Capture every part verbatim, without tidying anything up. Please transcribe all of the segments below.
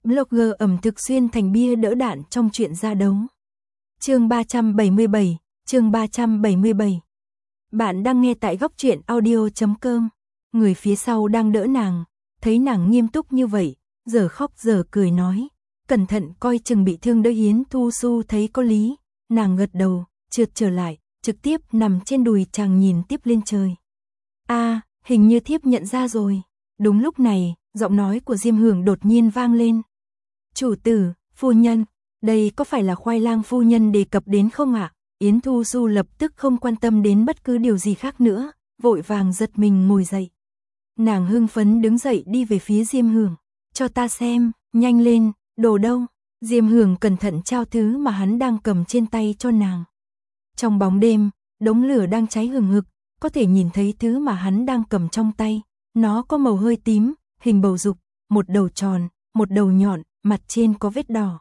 Blogger ẩm thực xuyên thành bia đỡ đạn trong chuyện ra đấu. Chương ba trăm bảy mươi bảy, chương ba trăm bảy mươi bảy. Bạn đang nghe tại góc truyện audio chấm com. Người phía sau đang đỡ nàng, thấy nàng nghiêm túc như vậy, giờ khóc giờ cười nói, cẩn thận coi chừng bị thương đỡ. Yến Thu Xu thấy có lý, nàng gật đầu, trượt trở lại, trực tiếp nằm trên đùi chàng nhìn tiếp lên trời. A, à, hình như thiếp nhận ra rồi. Đúng lúc này, giọng nói của Diêm Hưởng đột nhiên vang lên. Chủ tử, phu nhân, đây có phải là Khoai Lang phu nhân đề cập đến không ạ? À? Yến Thu Xu lập tức không quan tâm đến bất cứ điều gì khác nữa, vội vàng giật mình ngồi dậy. Nàng hưng phấn đứng dậy đi về phía Diêm Hưởng. Cho ta xem, nhanh lên, đồ đâu? Diêm Hưởng cẩn thận trao thứ mà hắn đang cầm trên tay cho nàng. Trong bóng đêm, đống lửa đang cháy hừng hực, có thể nhìn thấy thứ mà hắn đang cầm trong tay. Nó có màu hơi tím, hình bầu dục, một đầu tròn, một đầu nhọn, mặt trên có vết đỏ.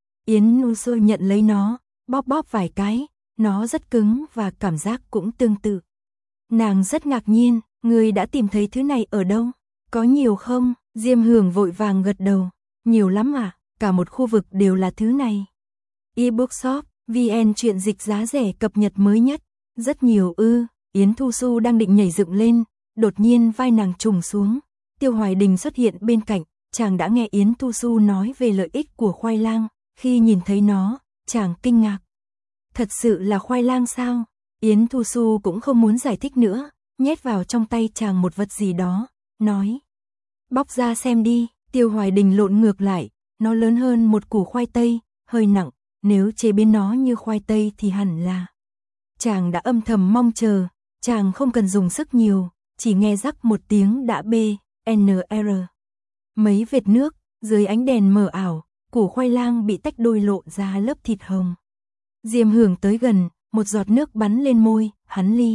Yến Thu Xu nhận lấy nó, bóp bóp vài cái, nó rất cứng và cảm giác cũng tương tự. Nàng rất ngạc nhiên, ngươi đã tìm thấy thứ này ở đâu? Có nhiều không? Diêm Hưởng vội vàng gật đầu. Nhiều lắm à, cả một khu vực đều là thứ này. Ebook shop, vê en truyện dịch giá rẻ cập nhật mới nhất. Rất nhiều ư. Yến Thu Xu đang định nhảy dựng lên, đột nhiên vai nàng trùng xuống. Tiêu Hoài Đình xuất hiện bên cạnh, chàng đã nghe Yến Thu Xu nói về lợi ích của khoai lang, khi nhìn thấy nó, chàng kinh ngạc. Thật sự là khoai lang sao? Yến Thu Xu cũng không muốn giải thích nữa, nhét vào trong tay chàng một vật gì đó, nói. Bóc ra xem đi. Tiêu Hoài Đình lộn ngược lại, nó lớn hơn một củ khoai tây, hơi nặng, nếu chế biến nó như khoai tây thì hẳn là. Chàng đã âm thầm mong chờ, chàng không cần dùng sức nhiều, chỉ nghe rắc một tiếng đã bê, en rờ. Mấy vệt nước, dưới ánh đèn mờ ảo, củ khoai lang bị tách đôi lộ ra lớp thịt hồng. Diêm Hưởng tới gần, một giọt nước bắn lên môi, hắn ly.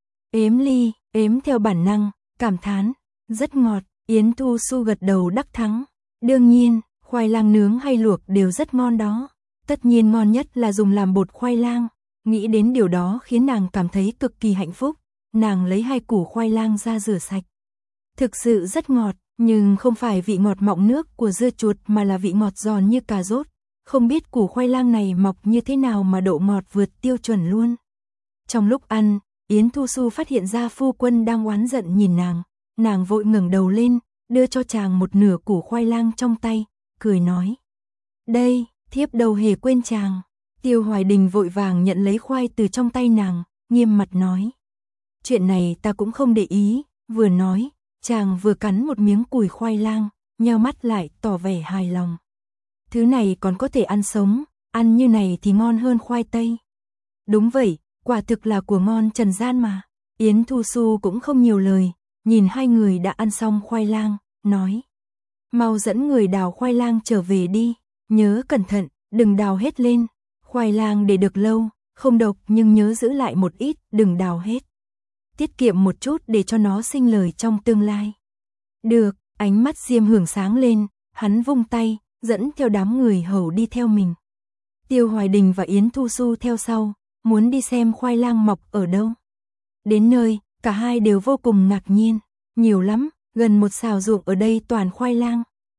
Ếm ly, ếm theo bản năng, cảm thán, rất ngọt. Yến Thu Xu gật đầu đắc thắng. Đương nhiên, khoai lang nướng hay luộc đều rất ngon đó. Tất nhiên ngon nhất là dùng làm bột khoai lang. Nghĩ đến điều đó khiến nàng cảm thấy cực kỳ hạnh phúc. Nàng lấy hai củ khoai lang ra rửa sạch. Thực sự rất ngọt, nhưng không phải vị ngọt mọng nước của dưa chuột mà là vị ngọt giòn như cà rốt. Không biết củ khoai lang này mọc như thế nào mà độ ngọt vượt tiêu chuẩn luôn. Trong lúc ăn, Yến Thu Xu phát hiện ra phu quân đang oán giận nhìn nàng. Nàng vội ngẩng đầu lên, đưa cho chàng một nửa củ khoai lang trong tay, cười nói. Đây, thiếp đâu hề quên chàng. Tiêu Hoài Đình vội vàng nhận lấy khoai từ trong tay nàng, nghiêm mặt nói. Chuyện này ta cũng không để ý, vừa nói, chàng vừa cắn một miếng cùi khoai lang, nheo mắt lại tỏ vẻ hài lòng. Thứ này còn có thể ăn sống, ăn như này thì ngon hơn khoai tây. Đúng vậy, quả thực là của ngon trần gian mà. Yến Thu Xu cũng không nhiều lời. Nhìn hai người đã ăn xong khoai lang, nói. Mau dẫn người đào khoai lang trở về đi, nhớ cẩn thận, đừng đào hết lên. Khoai lang để được lâu, không độc nhưng nhớ giữ lại một ít, đừng đào hết. Tiết kiệm một chút để cho nó sinh lời trong tương lai. Được, ánh mắt Diêm Hưởng sáng lên, hắn vung tay, dẫn theo đám người hầu đi theo mình. Tiêu Hoài Đình và Yến Thu Xu theo sau, muốn đi xem khoai lang mọc ở đâu. Đến nơi, cả hai đều vô cùng ngạc nhiên, nhiều lắm, gần một sào ruộng ở đây toàn khoai lang.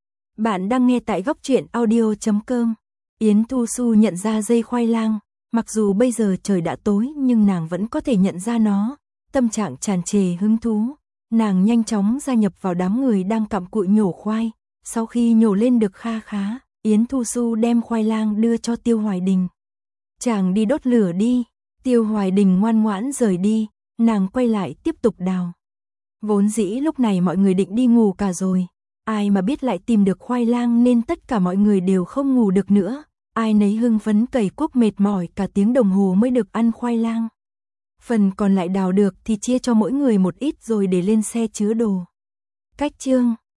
Bạn đang nghe tại góc truyện audio chấm com. Yến Thu Xu nhận ra dây khoai lang, mặc dù bây giờ trời đã tối nhưng nàng vẫn có thể nhận ra nó, tâm trạng tràn trề hứng thú. Nàng nhanh chóng gia nhập vào đám người đang cặm cụi nhổ khoai, sau khi nhổ lên được kha khá, Yến Thu Xu đem khoai lang đưa cho Tiêu Hoài Đình. Chàng đi đốt lửa đi. Tiêu Hoài Đình ngoan ngoãn rời đi. Nàng quay lại tiếp tục đào. Vốn dĩ lúc này mọi người định đi ngủ cả rồi. Ai mà biết lại tìm được khoai lang nên tất cả mọi người đều không ngủ được nữa. Ai nấy hưng phấn cày cuốc mệt mỏi cả tiếng đồng hồ mới được ăn khoai lang. Phần còn lại đào được thì chia cho mỗi người một ít rồi để lên xe chứa đồ. Cách chương